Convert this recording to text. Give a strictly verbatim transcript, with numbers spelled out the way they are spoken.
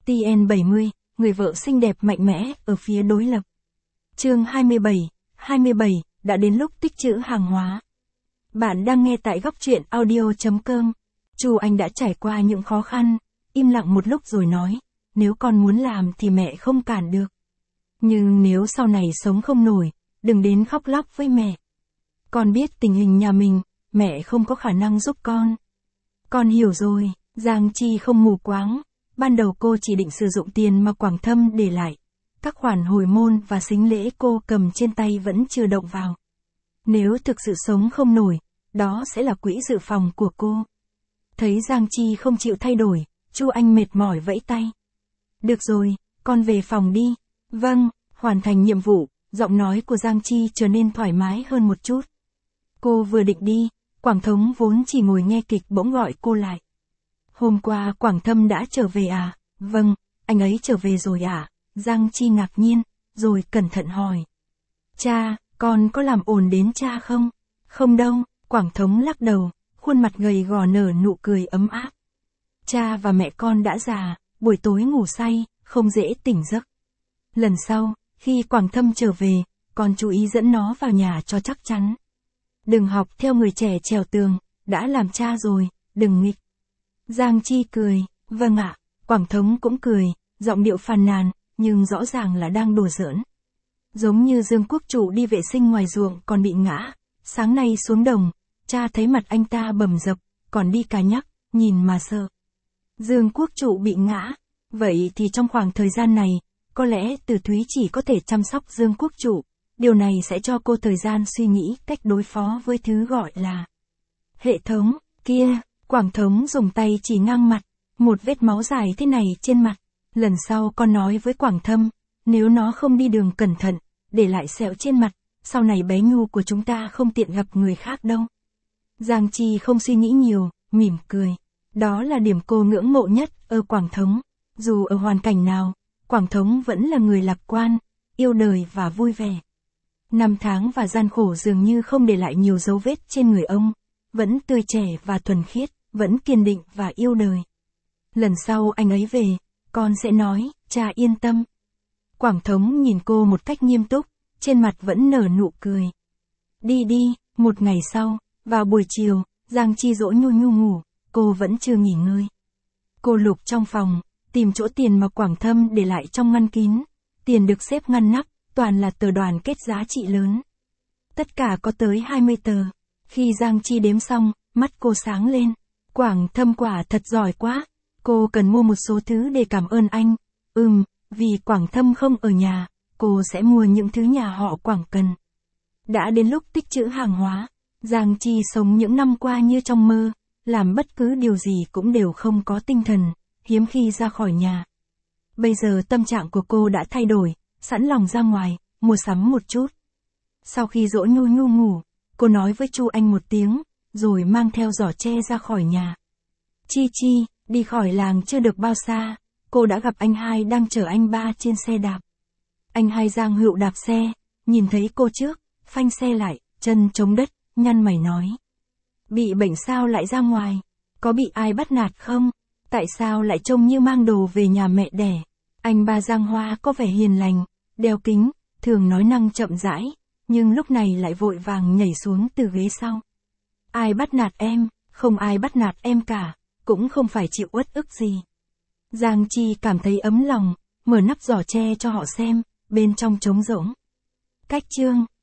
T N bảy mươi, người vợ xinh đẹp mạnh mẽ ở phía đối lập. Chương hai mươi bảy, hai mươi bảy, đã đến lúc tích trữ hàng hóa. Bạn đang nghe tại góc truyện audio chấm com. Chu Anh đã trải qua những khó khăn, im lặng một lúc rồi nói, nếu con muốn làm thì mẹ không cản được. Nhưng nếu sau này sống không nổi, đừng đến khóc lóc với mẹ. Con biết tình hình nhà mình, mẹ không có khả năng giúp con. Con hiểu rồi, Giang Chi không mù quáng. Ban đầu cô chỉ định sử dụng tiền mà Quảng Thâm để lại. Các khoản hồi môn và sính lễ cô cầm trên tay vẫn chưa động vào. Nếu thực sự sống không nổi, đó sẽ là quỹ dự phòng của cô. Thấy Giang Chi không chịu thay đổi, Chu Anh mệt mỏi vẫy tay. Được rồi, con về phòng đi. Vâng, hoàn thành nhiệm vụ, giọng nói của Giang Chi trở nên thoải mái hơn một chút. Cô vừa định đi, Quảng Thống vốn chỉ ngồi nghe kịch bỗng gọi cô lại. Hôm qua Quảng Thâm đã trở về à? Vâng, anh ấy trở về rồi à? Giang Chi ngạc nhiên, rồi cẩn thận hỏi. Cha, con có làm ồn đến cha không? Không đâu, Quảng Thống lắc đầu, khuôn mặt gầy gò nở nụ cười ấm áp. Cha và mẹ con đã già, buổi tối ngủ say, không dễ tỉnh giấc. Lần sau, khi Quảng Thâm trở về, con chú ý dẫn nó vào nhà cho chắc chắn. Đừng học theo người trẻ trèo tường, đã làm cha rồi, đừng nghịch. Giang Chi cười, vâng ạ, Quảng Thống cũng cười, giọng điệu phàn nàn, nhưng rõ ràng là đang đùa giỡn. Giống như Dương Quốc Trụ đi vệ sinh ngoài ruộng còn bị ngã, sáng nay xuống đồng, cha thấy mặt anh ta bầm dập, còn đi cà nhắc, nhìn mà sợ. Dương Quốc Trụ bị ngã, vậy thì trong khoảng thời gian này, có lẽ Từ Thúy chỉ có thể chăm sóc Dương Quốc Trụ, điều này sẽ cho cô thời gian suy nghĩ cách đối phó với thứ gọi là hệ thống, kia. Quảng Thống dùng tay chỉ ngang mặt, một vết máu dài thế này trên mặt. Lần sau con nói với Quảng Thâm, nếu nó không đi đường cẩn thận, để lại sẹo trên mặt, sau này bé Nhu của chúng ta không tiện gặp người khác đâu. Giang Chi không suy nghĩ nhiều, mỉm cười. Đó là điểm cô ngưỡng mộ nhất ở Quảng Thống. Dù ở hoàn cảnh nào, Quảng Thống vẫn là người lạc quan, yêu đời và vui vẻ. Năm tháng và gian khổ dường như không để lại nhiều dấu vết trên người ông, vẫn tươi trẻ và thuần khiết, vẫn kiên định và yêu đời. Lần sau anh ấy về, con sẽ nói, cha yên tâm. Quảng Thống nhìn cô một cách nghiêm túc, trên mặt vẫn nở nụ cười. Đi đi, một ngày sau, vào buổi chiều, Giang Chi dỗ Nhu Nhu ngủ, cô vẫn chưa nghỉ ngơi. Cô lục trong phòng, tìm chỗ tiền mà Quảng Thâm để lại trong ngăn kín. Tiền được xếp ngăn nắp, toàn là tờ đoàn kết giá trị lớn. Tất cả có tới hai mươi tờ. Khi Giang Chi đếm xong, mắt cô sáng lên. Quảng Thâm quả thật giỏi quá. Cô cần mua một số thứ để cảm ơn anh. Ừm, vì Quảng Thâm không ở nhà, cô sẽ mua những thứ nhà họ Quảng cần. Đã đến lúc tích trữ hàng hóa. Giang Chi sống những năm qua như trong mơ, làm bất cứ điều gì cũng đều không có tinh thần, hiếm khi ra khỏi nhà. Bây giờ tâm trạng của cô đã thay đổi, sẵn lòng ra ngoài, mua sắm một chút. Sau khi dỗ Nhu Nhu ngủ, cô nói với Chu Anh một tiếng, rồi mang theo giỏ tre ra khỏi nhà. Chi Chi, đi khỏi làng chưa được bao xa, cô đã gặp anh hai đang chở anh ba trên xe đạp. Anh hai Giang Hữu đạp xe, nhìn thấy cô trước, phanh xe lại, chân chống đất, nhăn mày nói. Bị bệnh sao lại ra ngoài? Có bị ai bắt nạt không? Tại sao lại trông như mang đồ về nhà mẹ đẻ? Anh ba Giang Hoa có vẻ hiền lành, đeo kính, thường nói năng chậm rãi, nhưng lúc này lại vội vàng nhảy xuống từ ghế sau. Ai bắt nạt em? Không ai bắt nạt em cả, cũng không phải chịu uất ức gì. Giang Chi cảm thấy ấm lòng, mở nắp giỏ tre cho họ xem, bên trong trống rỗng. Cách chương